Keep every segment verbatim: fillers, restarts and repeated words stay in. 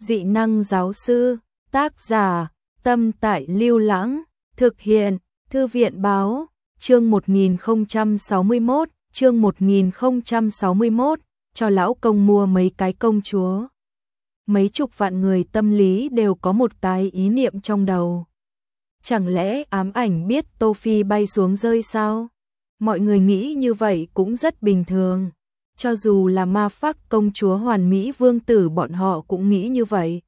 Dị năng giáo sư, tác giả, Tâm Tại Lưu Lãng, thực hiện, Thư viện báo, chương một nghìn không trăm sáu mươi mốt, chương một nghìn không trăm sáu mươi mốt, cho lão công mua mấy cái công chúa. Mấy chục vạn người tâm lý đều có một cái ý niệm trong đầu. Chẳng lẽ ám ảnh biết Tô Phi bay xuống rơi sao? Mọi người nghĩ như vậy cũng rất bình thường. Cho dù là ma phác công chúa hoàn mỹ vương tử bọn họ cũng nghĩ như vậy.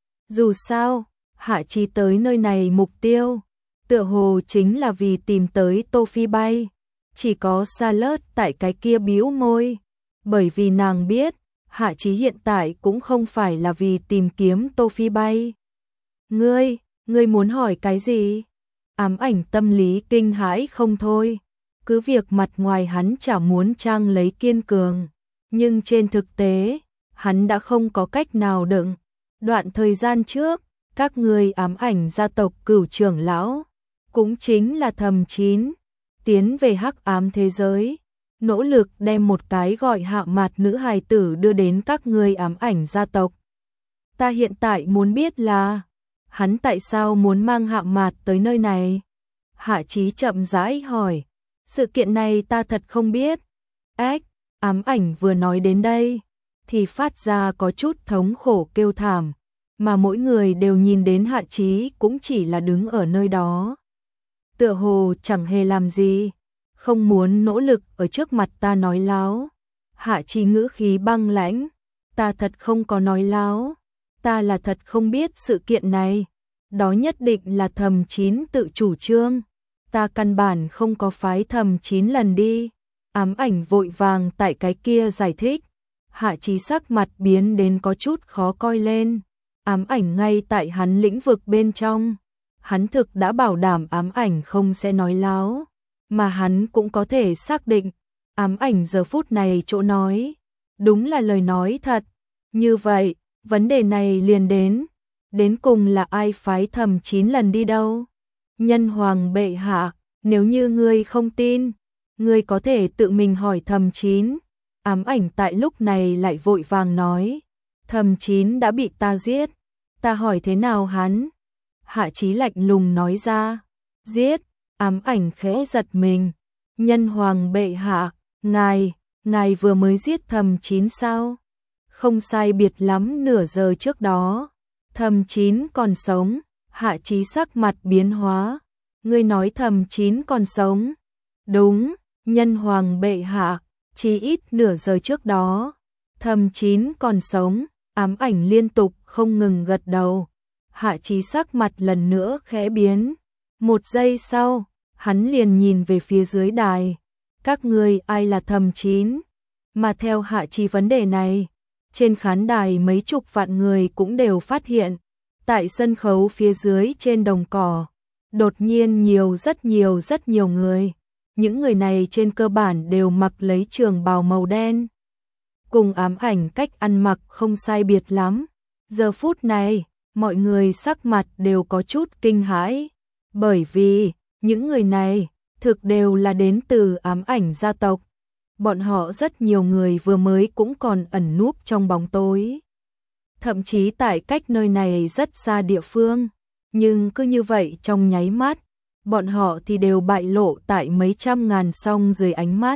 Dù sao, Hạ Chí tới nơi này mục tiêu, tựa hồ chính là vì tìm tới Tô Phi bay. Chỉ có Charlotte tại cái kia bĩu môi, bởi vì nàng biết, Hạ Chí hiện tại cũng không phải là vì tìm kiếm Tô Phi bay. Ngươi, ngươi muốn hỏi cái gì? Ám ảnh tâm lý kinh hãi không thôi. Cứ việc mặt ngoài hắn chả muốn trang lấy kiên cường, nhưng trên thực tế, hắn đã không có cách nào đựng. Đoạn thời gian trước, các ngươi ám ảnh gia tộc Cửu trưởng lão, cũng chính là Thầm Chín, tiến về hắc ám thế giới, nỗ lực đem một cái gọi Hạ Mạt nữ hài tử đưa đến các ngươi ám ảnh gia tộc. Ta hiện tại muốn biết là, hắn tại sao muốn mang Hạ Mạt tới nơi này? Hạ Chí chậm rãi hỏi. Sự kiện này ta thật không biết. Ếch, ám ảnh vừa nói đến đây, thì phát ra có chút thống khổ kêu thảm, mà mỗi người đều nhìn đến Hạ Chí cũng chỉ là đứng ở nơi đó. Tựa hồ chẳng hề làm gì, không muốn nỗ lực ở trước mặt ta nói láo. Hạ Chí ngữ khí băng lãnh, ta thật không có nói láo, ta là thật không biết sự kiện này, đó nhất định là Thầm Chín tự chủ trương. Ta căn bản không có phái Thầm Chín lần đi. Ám ảnh vội vàng tại cái kia giải thích. Hạ Chí sắc mặt biến đến có chút khó coi lên. Ám ảnh ngay tại hắn lĩnh vực bên trong. Hắn thực đã bảo đảm ám ảnh không sẽ nói láo. Mà hắn cũng có thể xác định. Ám ảnh giờ phút này chỗ nói. Đúng là lời nói thật. Như vậy, vấn đề này liền đến. Đến cùng là ai phái Thầm Chín lần đi đâu? Nhân hoàng bệ hạ, nếu như ngươi không tin, ngươi có thể tự mình hỏi Thầm Chín. Ám ảnh tại lúc này lại vội vàng nói, Thầm Chín đã bị ta giết, ta hỏi thế nào hắn? Hạ Chí lạnh lùng nói ra, giết. Ám ảnh khẽ giật mình, nhân hoàng bệ hạ, ngài, ngài vừa mới giết Thầm Chín sao? Không sai biệt lắm nửa giờ trước đó, Thầm Chín còn sống. Hạ Chí sắc mặt biến hóa. Ngươi nói Thầm Chín còn sống? Đúng, nhân hoàng bệ hạ, chỉ ít nửa giờ trước đó. Thầm Chín còn sống. Ám ảnh liên tục không ngừng gật đầu. Hạ Chí sắc mặt lần nữa khẽ biến. Một giây sau, hắn liền nhìn về phía dưới đài. Các ngươi ai là Thầm Chín? Mà theo Hạ Chí vấn đề này, trên khán đài mấy chục vạn người cũng đều phát hiện. Tại sân khấu phía dưới trên đồng cỏ, đột nhiên nhiều rất nhiều rất nhiều người. Những người này trên cơ bản đều mặc lấy trường bào màu đen. Cùng ám ảnh cách ăn mặc không sai biệt lắm. Giờ phút này, mọi người sắc mặt đều có chút kinh hãi. Bởi vì, những người này, thực đều là đến từ ám ảnh gia tộc. Bọn họ rất nhiều người vừa mới cũng còn ẩn núp trong bóng tối. Thậm chí tại cách nơi này rất xa địa phương, nhưng cứ như vậy trong nháy mắt, bọn họ thì đều bại lộ tại mấy trăm ngàn song dưới ánh mắt.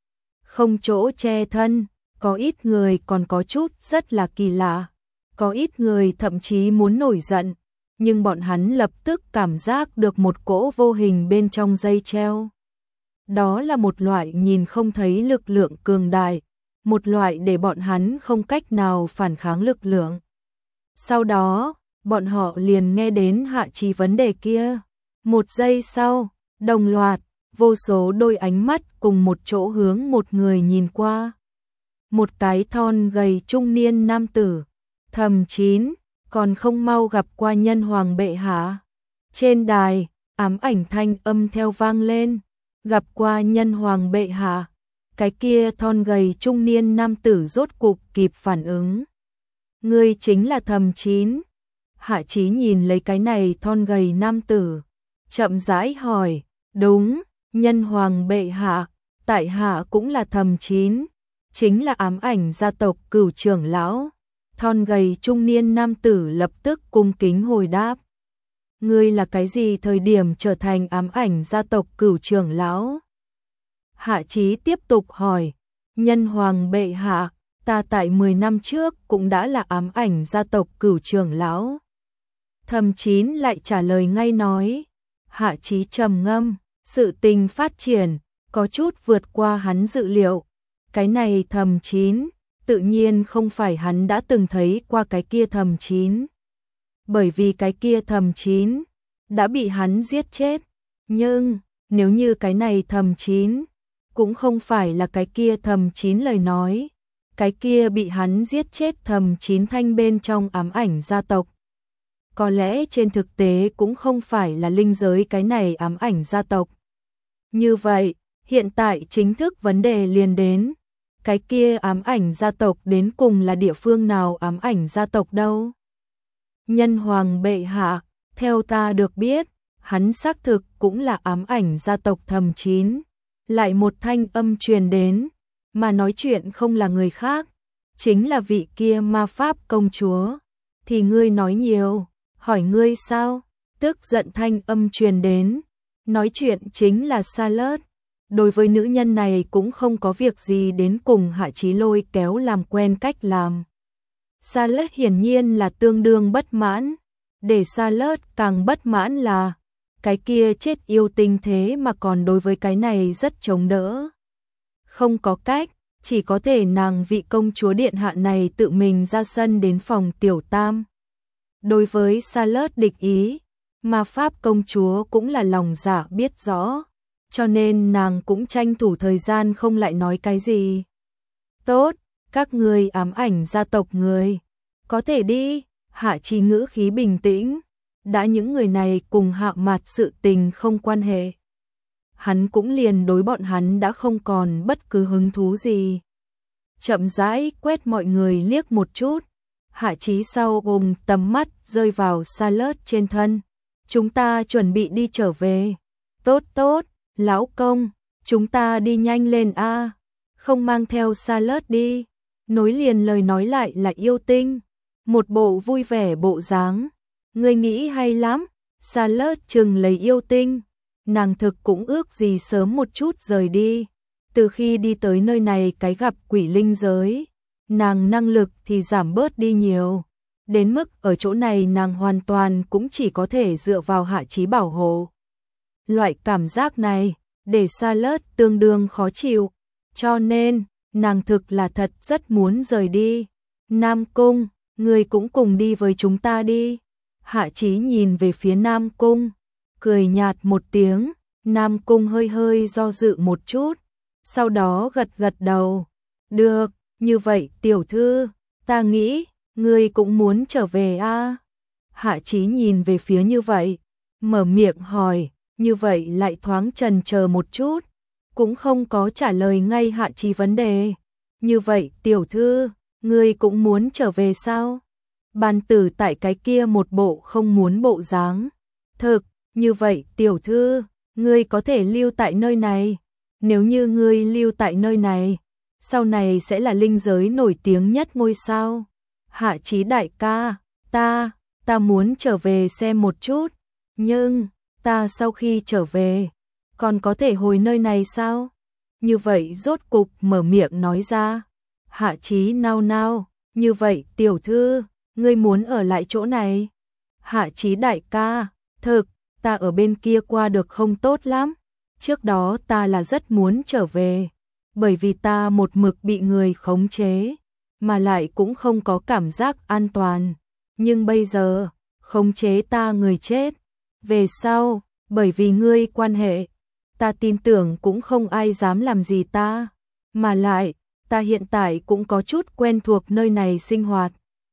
Không chỗ che thân, có ít người còn có chút rất là kỳ lạ, có ít người thậm chí muốn nổi giận, nhưng bọn hắn lập tức cảm giác được một cỗ vô hình bên trong dây treo. Đó là một loại nhìn không thấy lực lượng cường đại. Một loại để bọn hắn không cách nào phản kháng lực lượng. Sau đó, bọn họ liền nghe đến Hạ Chí vấn đề kia. Một giây sau, đồng loạt, vô số đôi ánh mắt cùng một chỗ hướng một người nhìn qua. Một cái thon gầy trung niên nam tử. Thầm Chín, còn không mau gặp qua nhân hoàng bệ hạ. Trên đài, ám ảnh thanh âm theo vang lên. Gặp qua nhân hoàng bệ hạ. Cái kia thon gầy trung niên nam tử rốt cục kịp phản ứng. Ngươi chính là Thầm Chín. Hạ Chí nhìn lấy cái này thon gầy nam tử, chậm rãi hỏi, đúng, nhân hoàng bệ hạ, tại hạ cũng là Thầm Chín, chính là ám ảnh gia tộc Cửu trưởng lão. thon gầy trung niên nam tử lập tức cung kính hồi đáp. Ngươi là cái gì thời điểm trở thành ám ảnh gia tộc Cửu trưởng lão? Hạ Chí tiếp tục hỏi. Nhân hoàng bệ hạ, ta tại mười năm trước cũng đã là ám ảnh gia tộc Cửu trưởng lão. Thẩm Chín lại trả lời ngay nói. Hạ Chí trầm ngâm, sự tình phát triển có chút vượt qua hắn dự liệu. Cái này Thẩm Chín, tự nhiên không phải hắn đã từng thấy qua cái kia Thẩm Chín. Bởi vì cái kia Thẩm Chín đã bị hắn giết chết. Nhưng, nếu như cái này Thẩm Chín cũng không phải là cái kia Thẩm Chín lời nói, cái kia bị hắn giết chết Thẩm Chín thanh bên trong ám ảnh gia tộc, có lẽ trên thực tế cũng không phải là linh giới cái này ám ảnh gia tộc. Như vậy, hiện tại chính thức vấn đề liền đến, cái kia ám ảnh gia tộc đến cùng là địa phương nào ám ảnh gia tộc đâu? Nhân hoàng bệ hạ, theo ta được biết, hắn xác thực cũng là ám ảnh gia tộc Thẩm Chín. Lại một thanh âm truyền đến, mà nói chuyện không là người khác, chính là vị kia ma pháp công chúa. Thì ngươi nói nhiều, hỏi ngươi sao? Tức giận thanh âm truyền đến, nói chuyện chính là Charlotte. Đối với nữ nhân này cũng không có việc gì đến cùng Hạ Chí lôi kéo làm quen cách làm. Charlotte hiển nhiên là tương đương bất mãn, để Charlotte càng bất mãn là cái kia chết yêu tinh thế mà còn đối với cái này rất chống đỡ. Không có cách, chỉ có thể nàng vị công chúa điện hạ này tự mình ra sân đến phòng tiểu tam. Đối với Charlotte địch ý, ma pháp công chúa cũng là lòng dạ biết rõ, cho nên nàng cũng tranh thủ thời gian không lại nói cái gì. Tốt, các người ám ảnh gia tộc người, có thể đi. Hạ Chí ngữ khí bình tĩnh, đã những người này cùng Hạ Mạt sự tình không quan hệ, hắn cũng liền đối bọn hắn đã không còn bất cứ hứng thú gì. Chậm rãi quét mọi người liếc một chút, Hạ Chí sau ôm tầm mắt rơi vào Charlotte trên thân. Chúng ta chuẩn bị đi trở về. Tốt tốt, lão công, chúng ta đi nhanh lên a. Không mang theo Charlotte đi. Nối liền lời nói lại là yêu tinh, một bộ vui vẻ bộ dáng. Ngươi nghĩ hay lắm. Charlotte chừng lấy yêu tinh, nàng thực cũng ước gì sớm một chút rời đi. Từ khi đi tới nơi này cái gặp quỷ linh giới, nàng năng lực thì giảm bớt đi nhiều. Đến mức ở chỗ này nàng hoàn toàn cũng chỉ có thể dựa vào Hạ Chí bảo hộ. Loại cảm giác này, để Charlotte tương đương khó chịu. Cho nên, nàng thực là thật rất muốn rời đi. Nam Cung, người cũng cùng đi với chúng ta đi. Hạ Chí nhìn về phía Nam Cung, cười nhạt một tiếng. Nam Cung hơi hơi do dự một chút, sau đó gật gật đầu. Được, như vậy tiểu thư, ta nghĩ, ngươi cũng muốn trở về a. À? Hạ Chí nhìn về phía như vậy, mở miệng hỏi, như vậy lại thoáng chần chờ một chút, cũng không có trả lời ngay Hạ Chí vấn đề. Như vậy tiểu thư, ngươi cũng muốn trở về sao? Bàn tử tại cái kia một bộ không muốn bộ dáng. Thực, như vậy tiểu thư, ngươi có thể lưu tại nơi này. Nếu như ngươi lưu tại nơi này, sau này sẽ là linh giới nổi tiếng nhất ngôi sao. Hạ Chí đại ca, ta, ta muốn trở về xem một chút. Nhưng, ta sau khi trở về, còn có thể hồi nơi này sao? Như vậy rốt cục mở miệng nói ra. Hạ Chí nao nao, như vậy tiểu thư, ngươi muốn ở lại chỗ này. Hạ Chí đại ca, thực, ta ở bên kia qua được không tốt lắm. Trước đó ta là rất muốn trở về, bởi vì ta một mực bị người khống chế, mà lại cũng không có cảm giác an toàn. Nhưng bây giờ, khống chế ta người chết. Về sau, bởi vì ngươi quan hệ, ta tin tưởng cũng không ai dám làm gì ta. Mà lại, ta hiện tại cũng có chút quen thuộc nơi này sinh hoạt.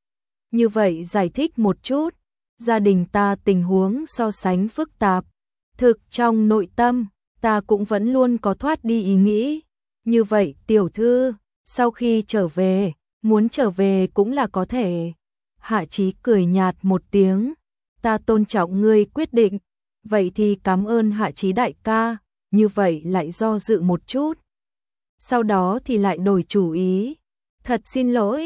Như vậy giải thích một chút, gia đình ta tình huống so sánh phức tạp. Thực trong nội tâm, ta cũng vẫn luôn có thoát đi ý nghĩ. Như vậy tiểu thư, sau khi trở về, muốn trở về cũng là có thể. Hạ Chí cười nhạt một tiếng, ta tôn trọng ngươi quyết định. Vậy thì cảm ơn Hạ Chí đại ca. Như vậy lại do dự một chút, sau đó thì lại đổi chủ ý. Thật xin lỗi.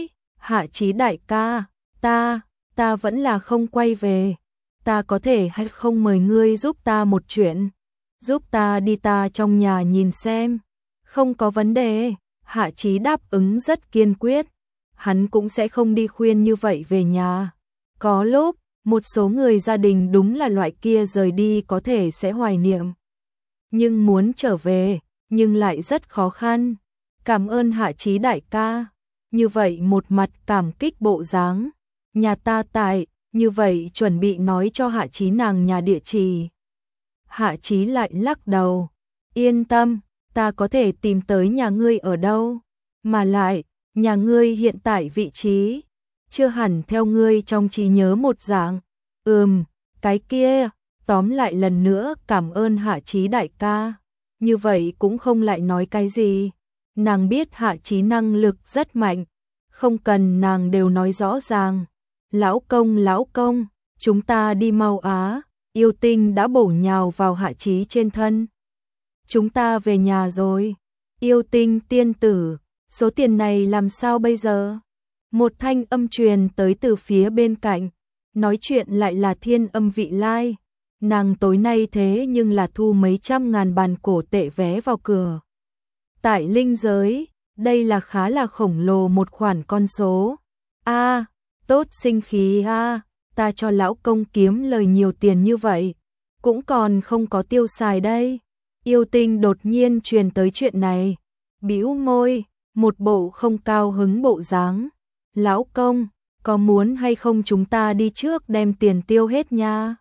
Hạ Chí đại ca, ta, ta vẫn là không quay về. Ta có thể hay không mời ngươi giúp ta một chuyện? Giúp ta đi ta trong nhà nhìn xem. Không có vấn đề. Hạ Chí đáp ứng rất kiên quyết. Hắn cũng sẽ không đi khuyên như vậy về nhà. Có lúc, một số người gia đình đúng là loại kia rời đi có thể sẽ hoài niệm. Nhưng muốn trở về, nhưng lại rất khó khăn. Cảm ơn Hạ Chí đại ca. Như vậy một mặt cảm kích bộ dáng. Nhà ta tại, như vậy chuẩn bị nói cho Hạ Chí nàng nhà địa chỉ. Hạ Chí lại lắc đầu. Yên tâm, ta có thể tìm tới nhà ngươi ở đâu. Mà lại, nhà ngươi hiện tại vị trí, chưa hẳn theo ngươi trong trí nhớ một dạng. Ừm, cái kia, tóm lại lần nữa cảm ơn Hạ Chí đại ca. Như vậy cũng không lại nói cái gì. Nàng biết Hạ Chí năng lực rất mạnh, không cần nàng đều nói rõ ràng. Lão công, lão công, chúng ta đi mau á. Yêu Tinh đã bổ nhào vào Hạ Chí trên thân. Chúng ta về nhà rồi. Yêu Tinh tiên tử, số tiền này làm sao bây giờ? Một thanh âm truyền tới từ phía bên cạnh. Nói chuyện lại là Thiên Âm Vị Lai. Nàng tối nay thế nhưng là thu mấy trăm ngàn bàn cổ tệ vé vào cửa. Tại linh giới, đây là khá là khổng lồ một khoản con số. A, à, tốt sinh khí a, à, ta cho lão công kiếm lời nhiều tiền như vậy, cũng còn không có tiêu xài đây. Yêu Tinh đột nhiên truyền tới chuyện này, bĩu môi, một bộ không cao hứng bộ dáng. Lão công, có muốn hay không chúng ta đi trước đem tiền tiêu hết nha?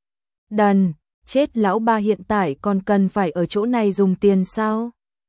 Đần, chết lão ba hiện tại còn cần phải ở chỗ này dùng tiền sao?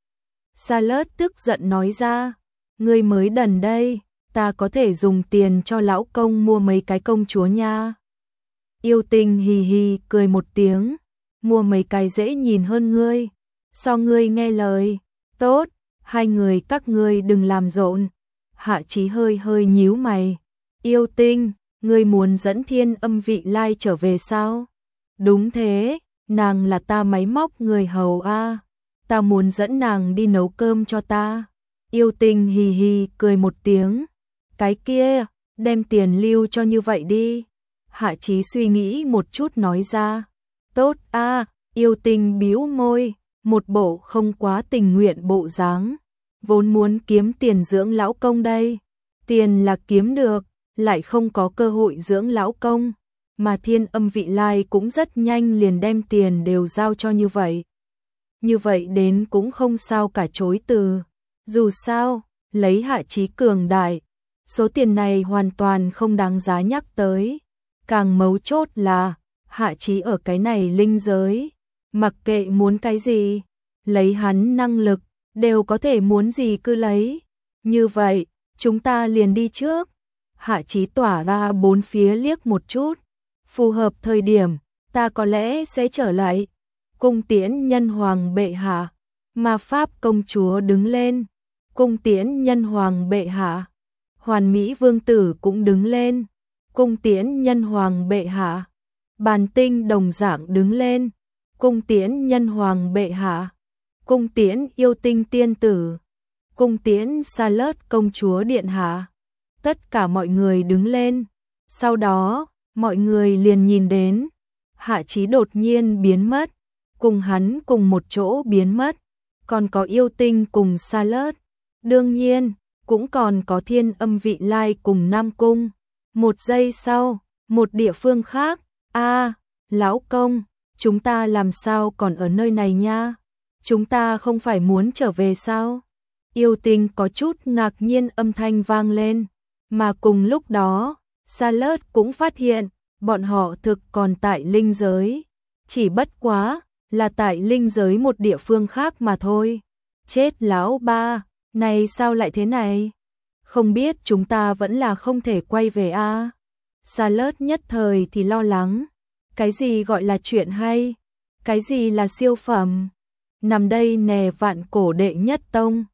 Salad tức giận nói ra, ngươi mới đần đây, ta có thể dùng tiền cho lão công mua mấy cái công chúa nha. Yêu Tinh hì hì cười một tiếng, mua mấy cái dễ nhìn hơn ngươi, so ngươi nghe lời, tốt, hai người các ngươi đừng làm rộn. Hạ Chí hơi hơi nhíu mày, Yêu Tinh, ngươi muốn dẫn Thiên Âm Vị Lai trở về sao? Đúng thế, nàng là ta máy móc người hầu a. Ta muốn dẫn nàng đi nấu cơm cho ta. Yêu Tinh hì hì cười một tiếng. Cái kia, đem tiền lưu cho như vậy đi. Hạ Chí suy nghĩ một chút nói ra. Tốt a. Yêu Tinh bĩu môi, một bộ không quá tình nguyện bộ dáng. Vốn muốn kiếm tiền dưỡng lão công đây. Tiền là kiếm được, lại không có cơ hội dưỡng lão công. Mà Thiên Âm Vị Lai cũng rất nhanh liền đem tiền đều giao cho như vậy. Như vậy đến cũng không sao cả chối từ. Dù sao, lấy Hạ Chí cường đại, số tiền này hoàn toàn không đáng giá nhắc tới. Càng mấu chốt là, Hạ Chí ở cái này linh giới, mặc kệ muốn cái gì, lấy hắn năng lực, đều có thể muốn gì cứ lấy. Như vậy, chúng ta liền đi trước. Hạ Chí tỏa ra bốn phía liếc một chút. Phù hợp thời điểm, ta có lẽ sẽ trở lại. Cung tiễn nhân hoàng bệ hạ. Ma Pháp công chúa đứng lên. Cung tiễn nhân hoàng bệ hạ. Hoàn Mỹ vương tử cũng đứng lên. Cung tiễn nhân hoàng bệ hạ. Bàn Tinh đồng dạng đứng lên. Cung tiễn nhân hoàng bệ hạ. Cung tiễn Yêu Tinh tiên tử. Cung tiễn Salad công chúa điện hạ. Tất cả mọi người đứng lên. Sau đó, mọi người liền nhìn đến. Hạ Chí đột nhiên biến mất. Cùng hắn cùng một chỗ biến mất. Còn có Yêu Tinh cùng Salad. Đương nhiên, cũng còn có Thiên Âm Vị Lai cùng Nam Cung. Một giây sau, một địa phương khác. A, lão công, chúng ta làm sao còn ở nơi này nha? Chúng ta không phải muốn trở về sao? Yêu Tinh có chút ngạc nhiên âm thanh vang lên. Mà cùng lúc đó, Salad cũng phát hiện, bọn họ thực còn tại linh giới. Chỉ bất quá, là tại linh giới một địa phương khác mà thôi. Chết lão ba, này sao lại thế này? Không biết chúng ta vẫn là không thể quay về a. À? Salad nhất thời thì lo lắng. Cái gì gọi là chuyện hay? Cái gì là siêu phẩm? Nằm đây nè vạn cổ đệ nhất tông.